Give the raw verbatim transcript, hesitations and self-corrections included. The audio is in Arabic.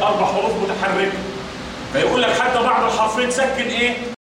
اربع حروف متحركه، فيقول لك حتى بعد الحرفين سكن ايه؟